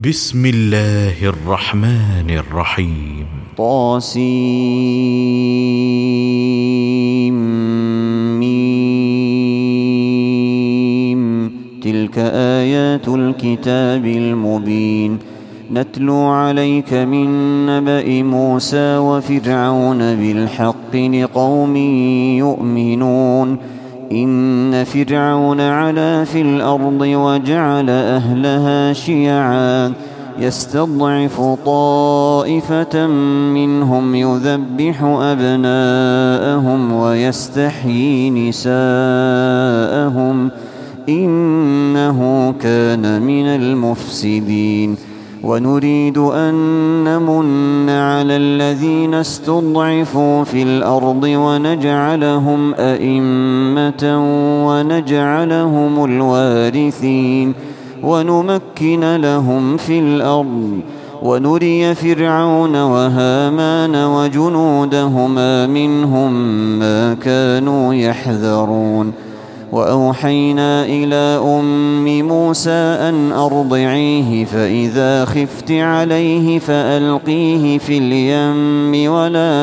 بسم الله الرحمن الرحيم طاسيم تلك آيات الكتاب المبين نتلو عليك من نبأ موسى وفرعون بالحق لقوم يؤمنون إن فرعون علا في الأرض وجعل أهلها شيعا يستضعف طائفة منهم يذبح أبناءهم ويستحيي نساءهم إنه كان من المفسدين ونريد أن نمن على الذين استضعفوا في الأرض ونجعلهم أئمة ونجعلهم الوارثين ونمكن لهم في الأرض ونري فرعون وهامان وجنودهما منهم ما كانوا يحذرون وأوحينا إلى أم موسى أن أرضعيه فإذا خفت عليه فألقيه في اليم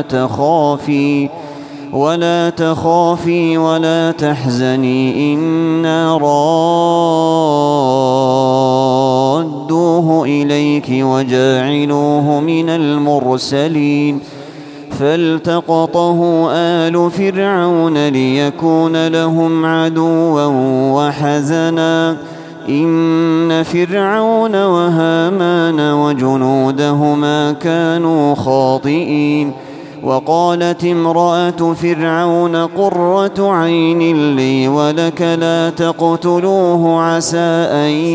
ولا تخافي ولا تحزني إنا رادوه إليك وجاعلوه من المرسلين فالتقطه آل فرعون ليكون لهم عدوا وحزنا إن فرعون وهامان وجنودهما كانوا خاطئين وقالت امرأة فرعون قرة عين لي ولك لا تقتلوه عسى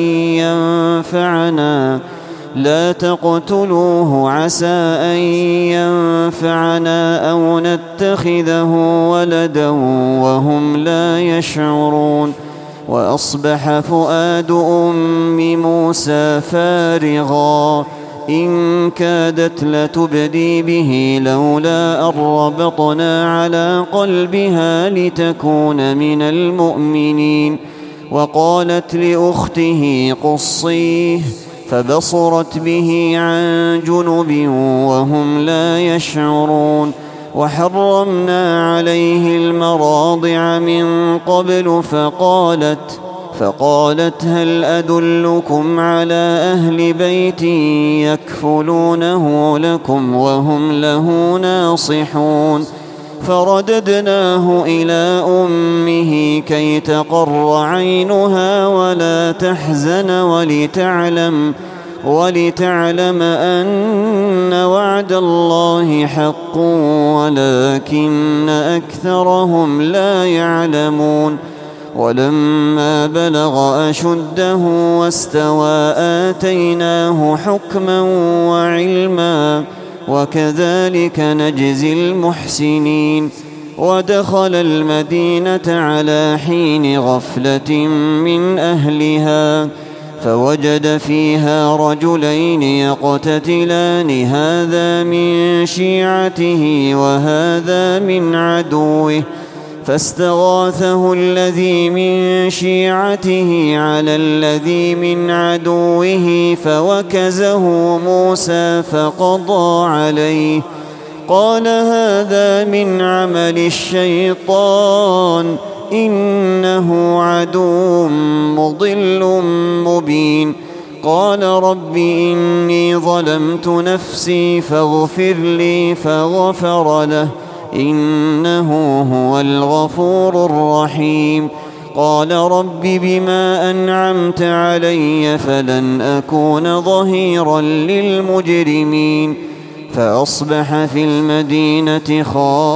أن ينفعنا أو نتخذه ولدا وهم لا يشعرون وأصبح فؤاد أم موسى فارغا إن كادت لتبدي به لولا أن ربطنا على قلبها لتكون من المؤمنين وقالت لأخته قصيه فبصرت به عن جنب وهم لا يشعرون وحرمنا عليه المراضع من قبل فقالت هل أدلكم على أهل بيت يكفلونه لكم وهم له ناصحون فرددناه إلى أمه كي تقر عينها ولا تحزن ولتعلم أن وعد الله حق ولكن أكثرهم لا يعلمون ولما بلغ أشده واستوى آتيناه حكما وعلما وكذلك نجزي المحسنين ودخل المدينة على حين غفلة من أهلها فوجد فيها رجلين يقتتلان هذا من شيعته وهذا من عدوه فاستغاثه الذي من شيعته على الذي من عدوه فوكزه موسى فقضى عليه قال هذا من عمل الشيطان إنه عدو مضل مبين قال رب إني ظلمت نفسي فاغفر لي فغفر له إنه هو الغفور الرحيم قال رب بما أنعمت علي فلن أكون ظهيرا للمجرمين فأصبح في المدينة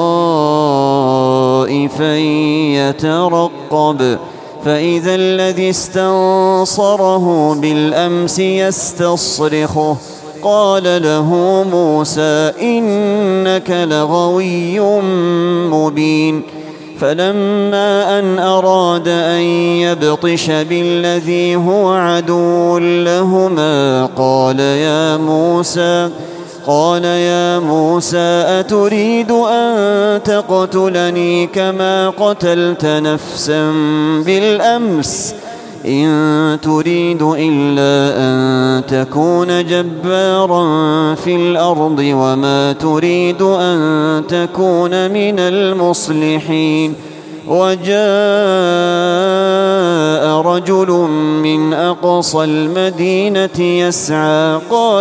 خائفا يترقب فإذا الذي استنصره بالأمس يستصرخه قال له موسى إنك لغوي مبين فلما أن أراد أن يبطش بالذي هو عدو لهما قال يا موسى أتريد أن تقتلني كما قتلت نفسا بالأمس إن تريد إلا أن تكون جبارا في الأرض وما تريد أن تكون من المصلحين. وجاء رجل من أقصى المدينة يسعى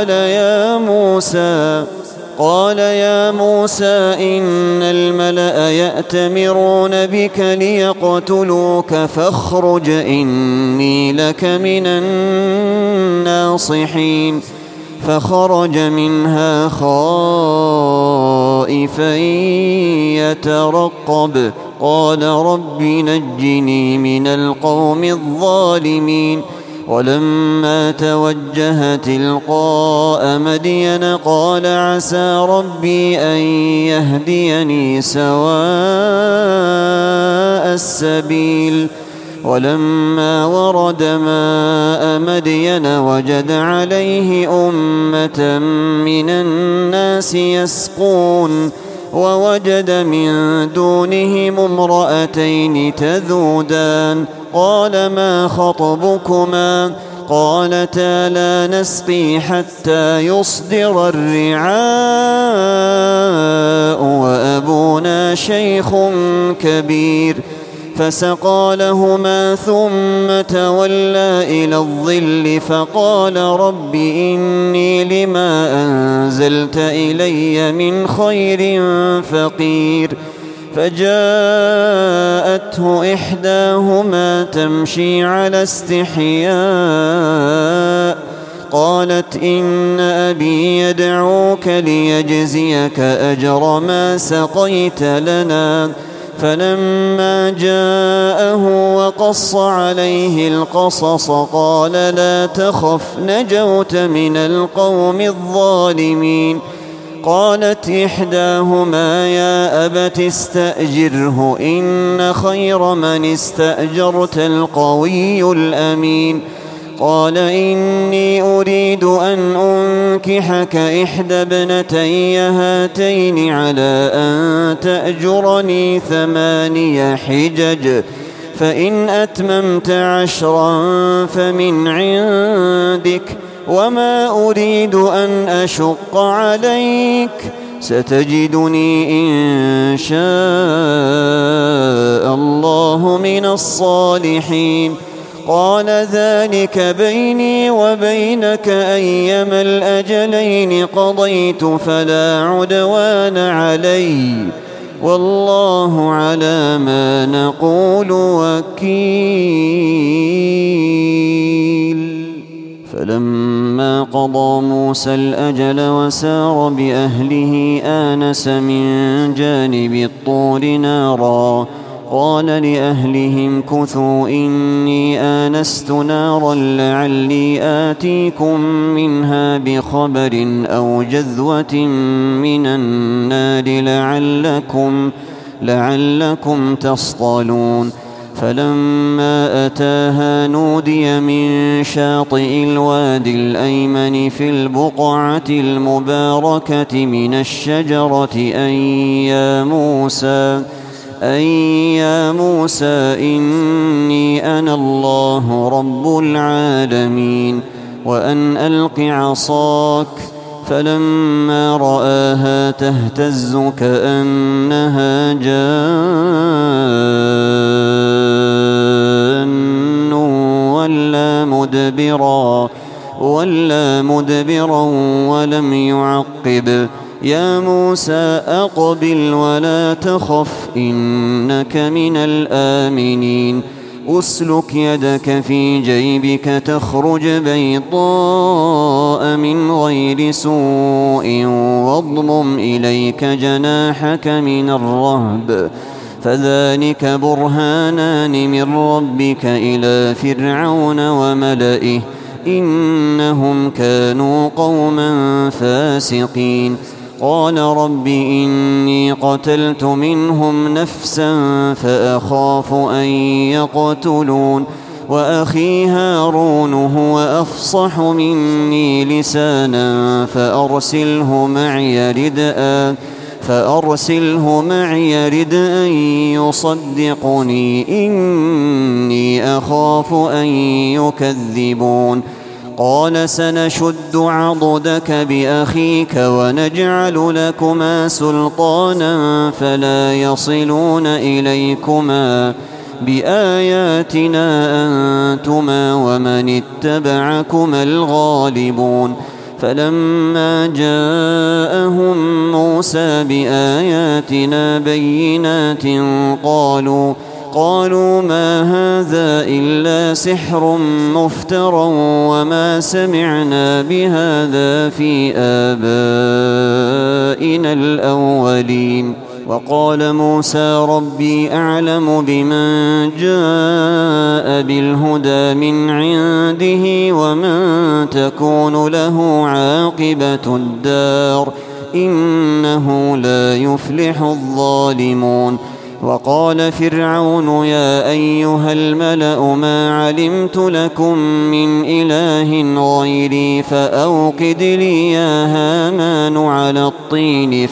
قال يا موسى إن الملأ يأتمرون بك ليقتلوك فاخرج إني لك من الناصحين. فخرج منها خائفا يترقب قال رب نجني من القوم الظالمين. ولما توجه تلقاء مدين قال عسى ربي أن يهديني سواء السبيل. ولما ورد ماء مدين وجد عليه أمة من الناس يسقون ووجد من دونهم امرأتين تذودان قال ما خطبكما قالتا لا نسقي حتى يصدر الرعاء وأبونا شيخ كبير. فسقى لهما ثم تولى إلى الظل فقال رب إني لما أنزلت إلي من خير فقير. فجاءته إحداهما تمشي على استحياء قالت إن أبي يدعوك ليجزيك أجر ما سقيت لنا. فلما جاءه وقص عليه القصص قال لا تخف نجوت من القوم الظالمين. قالت إحداهما يا أبت استأجره إن خير من استأجرت القوي الأمين. قال إني أريد أن أنكحك إحدى ابنتي هاتين على أن تأجرني 8 حجج فإن أتممت 10 فمن عندك وما أريد أن أشق عليك ستجدني إن شاء الله من الصالحين. قال ذلك بيني وبينك أيما الأجلين قضيت فلا عدوان علي والله على ما نقول وكيل. فلما قضى موسى الأجل وسار بأهله آنس من جانب الطور نارا قال لأهلهم كثوا إني آنست نارا لعلي آتيكم منها بخبر أو جذوة من النار لعلكم تصطلون. فلما أتاها نودي من شاطئ الوادي الأيمن في البقعة المباركة من الشجرة أن يا موسى إني أنا الله رب العالمين وأن ألق عصاك. فلما رآها تهتز كأنها جان ولا مدبرا ولم يعقب. يا موسى أقبل ولا تخف إنك من الآمنين. أسلك يدك في جيبك تخرج بيضاء من غير سوء واضمم إليك جناحك من الرهب فذلك برهانان من ربك إلى فرعون وملئه إنهم كانوا قوما فاسقين. قال رب إني قتلت منهم نفسا فأخاف أن يقتلون وأخي هارون هو أفصح مني لسانا فأرسله معي ردءا فأرسله معي رد أن يصدقني إني أخاف أن يكذبون. قال سنشد عضدك بأخيك ونجعل لكما سلطانا فلا يصلون إليكما بآياتنا أنتما ومن اتبعكما الغالبون. فلما جاءهم موسى بآياتنا بينات قالوا ما هذا إلا سحر مفترى وما سمعنا بهذا في آبائنا الأولين. وقال موسى ربي أعلم بمن جاء بالهدى من عنده ومن تكون له عاقبة الدار إنه لا يفلح الظالمون. وقال فرعون يا أيها الملأ ما علمت لكم من إله غيري فأوقد لي يا هامان على الطين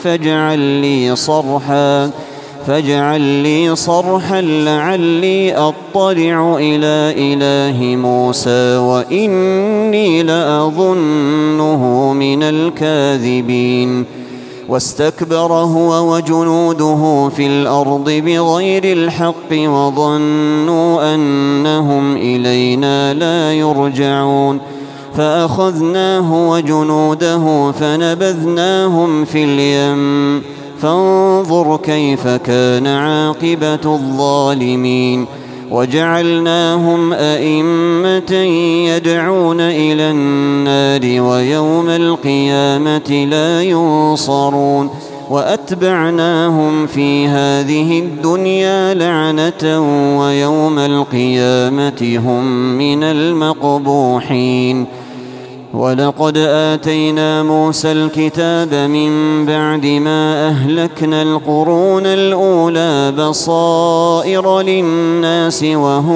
فاجعل لي صرحا لعلي أطلع إلى إله موسى وإني لأظنه من الكاذبين. واستكبر هو وجنوده في الأرض بغير الحق وظنوا أنهم إلينا لا يرجعون. فأخذناه وجنوده فنبذناهم في اليم فانظر كيف كان عاقبة الظالمين. وجعلناهم أئمة يدعون إلى النار ويوم القيامة لا ينصرون. وأتبعناهم في هذه الدنيا لعنة ويوم القيامة هم من المقبوحين. ولقد آتينا موسى الكتاب من بعد ما أهلكنا القرون الأولى بصائر للناس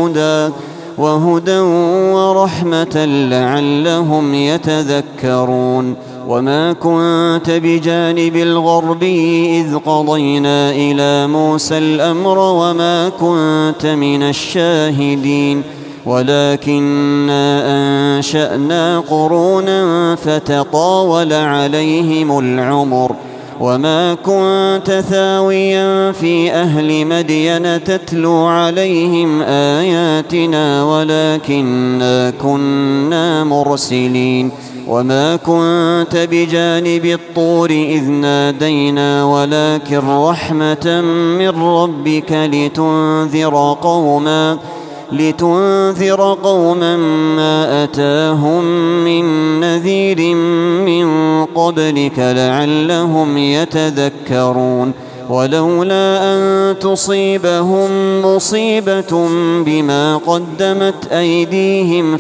وهدى ورحمة لعلهم يتذكرون. وما كنت بجانب الغربي إذ قضينا إلى موسى الأمر وما كنت من الشاهدين ولكننا أنشأنا قرونا فتطاول عليهم العمر. وما كنت ثاويا في أهل مدين تتلو عليهم آياتنا ولكننا كنا مرسلين. وما كنت بجانب الطور إذ نادينا ولكن رحمة من ربك لتنذر قوما ما أتاهم من نذير من قبلك لعلهم يتذكرون. ولولا أن تصيبهم مصيبة بما قدمت أيديهم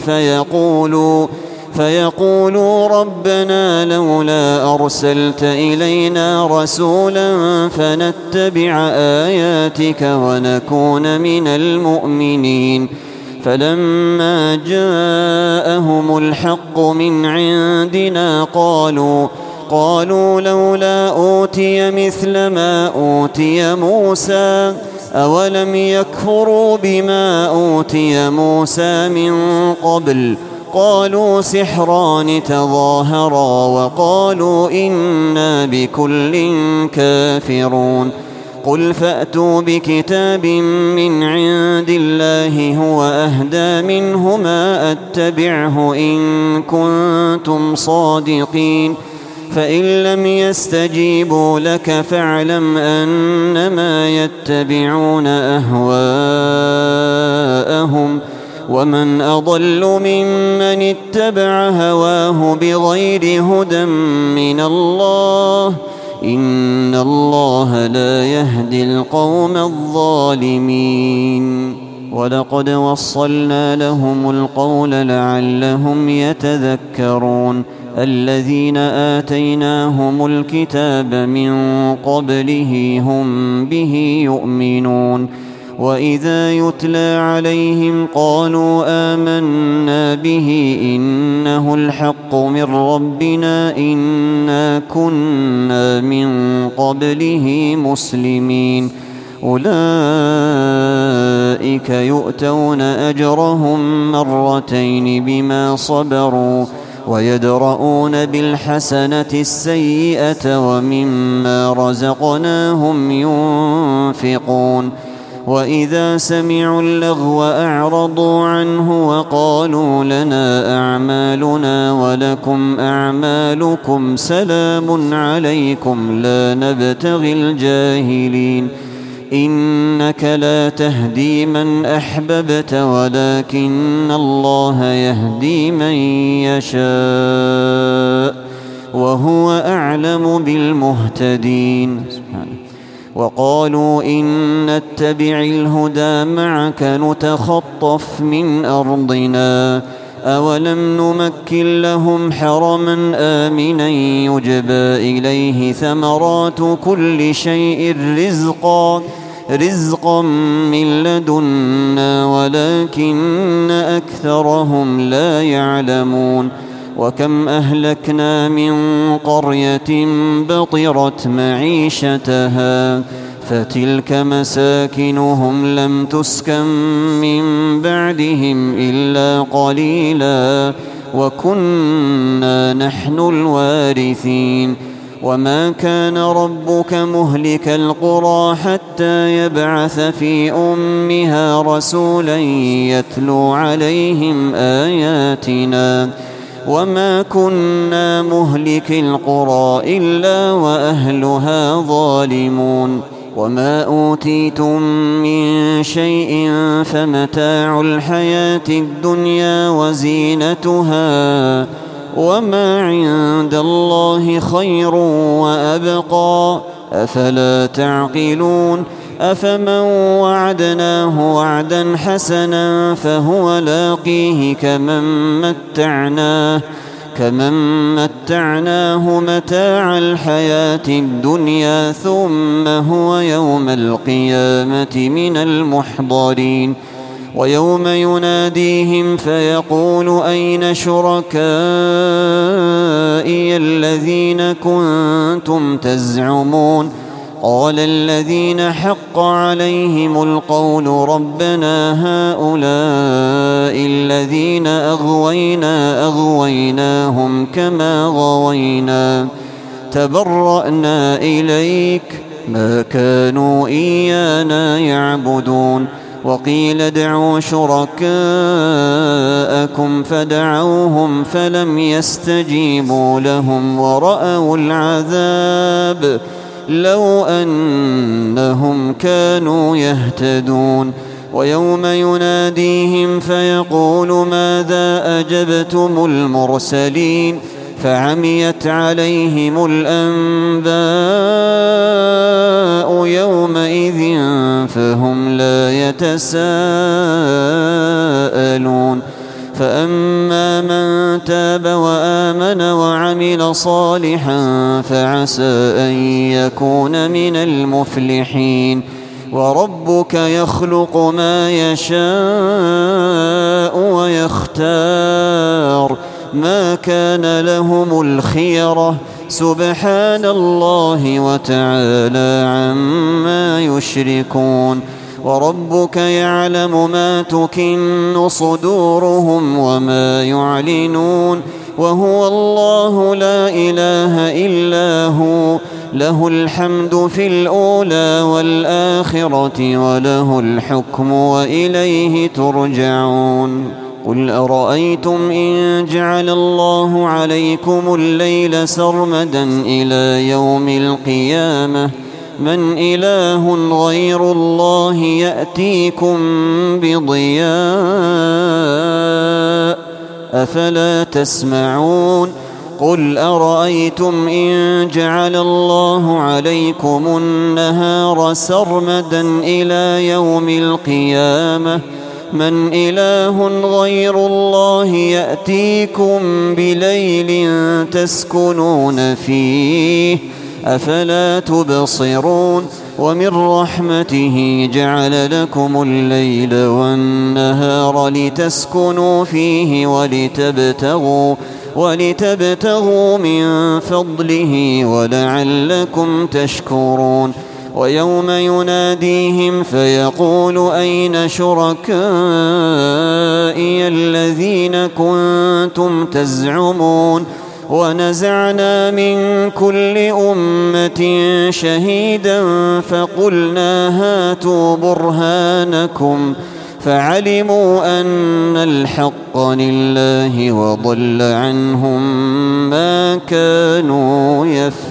فيقولوا ربنا لولا أرسلت إلينا رسولا فنتبع آياتك ونكون من المؤمنين. فلما جاءهم الحق من عندنا قالوا لولا أوتي مثل ما أوتي موسى أولم يكفروا بما أوتي موسى من قبل. قالوا سحران تظاهرا وقالوا إنا بكل كافرون. قل فأتوا بكتاب من عند الله هو أهدى منهما أتبعه إن كنتم صادقين. فإن لم يستجيبوا لك فاعلم أنما يتبعون أهواءهم ومن أضل ممن اتبع هواه بغير هدى من الله إن الله لا يهدي القوم الظالمين. ولقد وصلنا لهم القول لعلهم يتذكرون. الذين آتيناهم الكتاب من قبله هم به يؤمنون. وإذا يتلى عليهم قالوا آمنا به إنه الحق من ربنا إنا كنا من قبله مسلمين أولئك يؤتون أجرهم مرتين بما صبروا ويدرؤون بالحسنة السيئة ومما رزقناهم ينفقون وإذا سمعوا اللغو أعرضوا عنه وقالوا لنا أعمالنا ولكم أعمالكم سلام عليكم لا نبتغي الجاهلين إنك لا تهدي من أحببت ولكن الله يهدي من يشاء وهو أعلم بالمهتدين. وقالوا إن نتبع الهدى معك نتخطف من أرضنا أولم نمكن لهم حرما آمنا يجبى إليه ثمرات كل شيء رزقا من لدنا ولكن أكثرهم لا يعلمون وكم أهلكنا من قرية بطرت معيشتها فتلك مساكنهم لم تسكن من بعدهم إلا قليلا وكنا نحن الوارثين وما كان ربك مهلك القرى حتى يبعث في أمها رسولا يتلو عليهم آياتنا وما كنا مهلك القرى إلا وأهلها ظالمون وما أوتيتم من شيء فمتاع الحياة الدنيا وزينتها وما عند الله خير وأبقى أفلا تعقلون أفمن وعدناه وعدا حسنا فهو لاقيه كمن متعناه متاع الحياة الدنيا ثم هو يوم القيامة من المحضرين ويوم يناديهم فيقول أين شركائي الذين كنتم تزعمون قال الذين حق عليهم القول ربنا هؤلاء الذين أغويناهم كما غوينا تبرأنا إليك ما كانوا إيانا يعبدون وقيل ادعوا شركاءكم فدعوهم فلم يستجيبوا لهم ورأوا العذاب لو أنهم كانوا يهتدون ويوم يناديهم فيقول ماذا أجبتم المرسلين فعميت عليهم الأنباء يومئذ فهم لا يتساءلون فأما من تاب وآمن وعمل صالحا فعسى أن يكون من المفلحين وربك يخلق ما يشاء ويختار ما كان لهم الخيرة سبحان الله وتعالى عما يشركون وربك يعلم ما تكن صدورهم وما يعلنون وهو الله لا إله إلا هو له الحمد في الأولى والآخرة وله الحكم وإليه ترجعون قل أرأيتم إن جعل الله عليكم الليل سرمدا إلى يوم القيامة من إله غير الله يأتيكم بضياء أفلا تسمعون قل أرأيتم إن جعل الله عليكم النهار سرمدا إلى يوم القيامة من إله غير الله يأتيكم بليل تسكنون فيه أفلا تبصرون ومن رحمته جعل لكم الليل والنهار لتسكنوا فيه ولتبتغوا من فضله ولعلكم تشكرون ويوم يناديهم فيقول أين شركائي الذين كنتم تزعمون ونزعنا من كل أمة شهيدا فقلنا هاتوا برهانكم فعلموا أن الحق لله وضل عنهم ما كانوا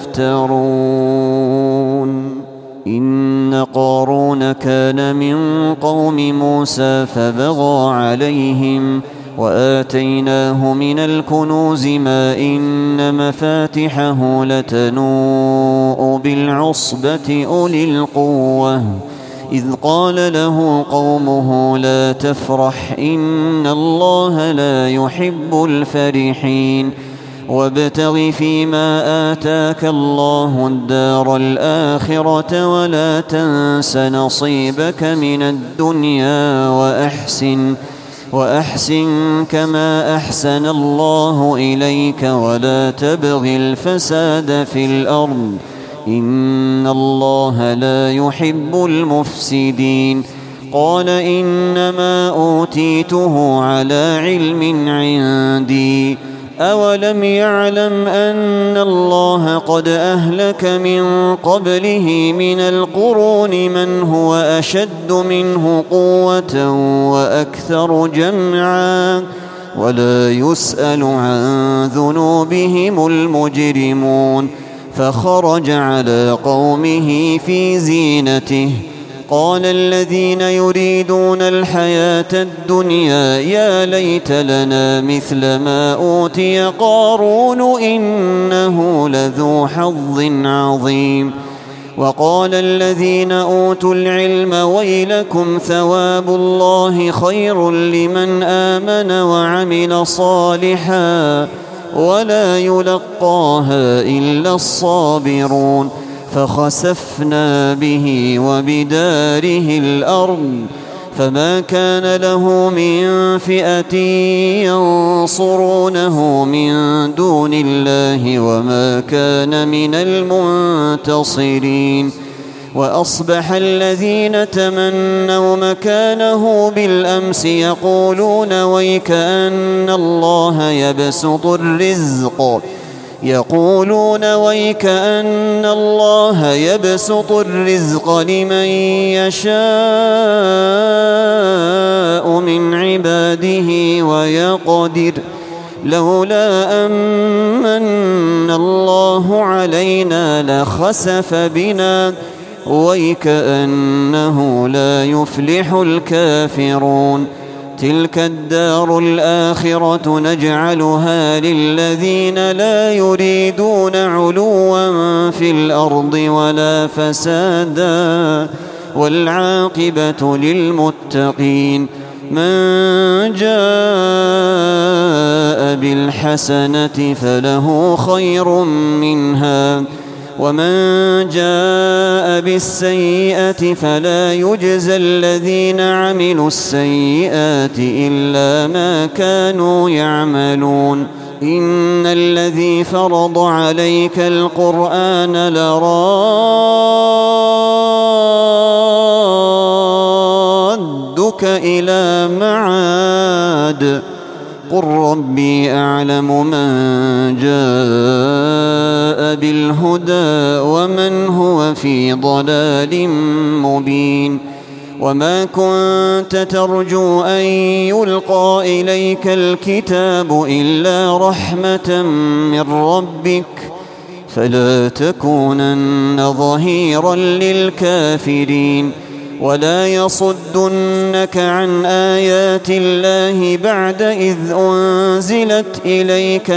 يفترون إن قارون كان من قوم موسى فبغى عليهم وآتيناه من الكنوز ما إن مفاتحه لتنوء بالعصبة أولي القوة إذ قال له قومه لا تفرح إن الله لا يحب الفرحين وابتغ فيما آتاك الله الدار الآخرة ولا تنس نصيبك من الدنيا وأحسن كما أحسن الله إليك ولا تبغ الفساد في الأرض إن الله لا يحب المفسدين قال إنما أوتيته على علم عندي أولم يعلم أن الله قد أهلك من قبله من القرون من هو أشد منه قوة وأكثر جمعا ولا يسأل عن ذنوبهم المجرمون فخرج على قومه في زينته قال الذين يريدون الحياة الدنيا يا ليت لنا مثل ما أوتي قارون إنه لذو حظ عظيم وقال الذين أوتوا العلم ويلكم ثواب الله خير لمن آمن وعمل صالحا ولا يلقاها إلا الصابرون فخسفنا به وبداره الأرض فما كان له من فئة ينصرونه من دون الله وما كان من المنتصرين وأصبح الذين تمنوا مكانه بالأمس يقولون ويكأن الله يبسط الرزق لمن يشاء من عباده ويقدر لولا أمن الله علينا لخسف بنا ويكأنه لا يفلح الكافرون تلك الدار الآخرة نجعلها للذين لا يريدون علوا في الأرض ولا فسادا والعاقبة للمتقين من جاء بالحسنة فله خير منها ومن جاء بالسيئة فلا يجزى الذين عملوا السيئات إلا ما كانوا يعملون إن الذي فرض عليك القرآن لرادك إلى معاد قل ربي أعلم من جاء بالهدى ومن هو في ضلال مبين وما كنت ترجو أن يلقى إليك الكتاب إلا رحمة من ربك فلا تكونن ظهيرا للكافرين ولا يصدنك عن آيات الله بعد إذ أنزلت إليك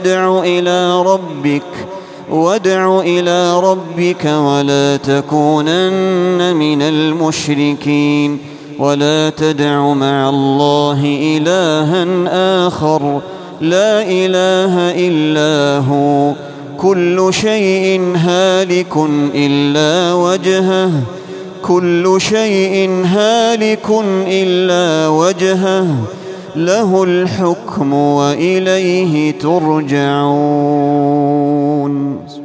وادع إلى ربك ولا تكونن من المشركين ولا تدع مع الله إلها آخر لا إله إلا هو كل شيء هالك إلا وجهه كل شيء هالك إلا وجهه له الحكم وإليه ترجعون.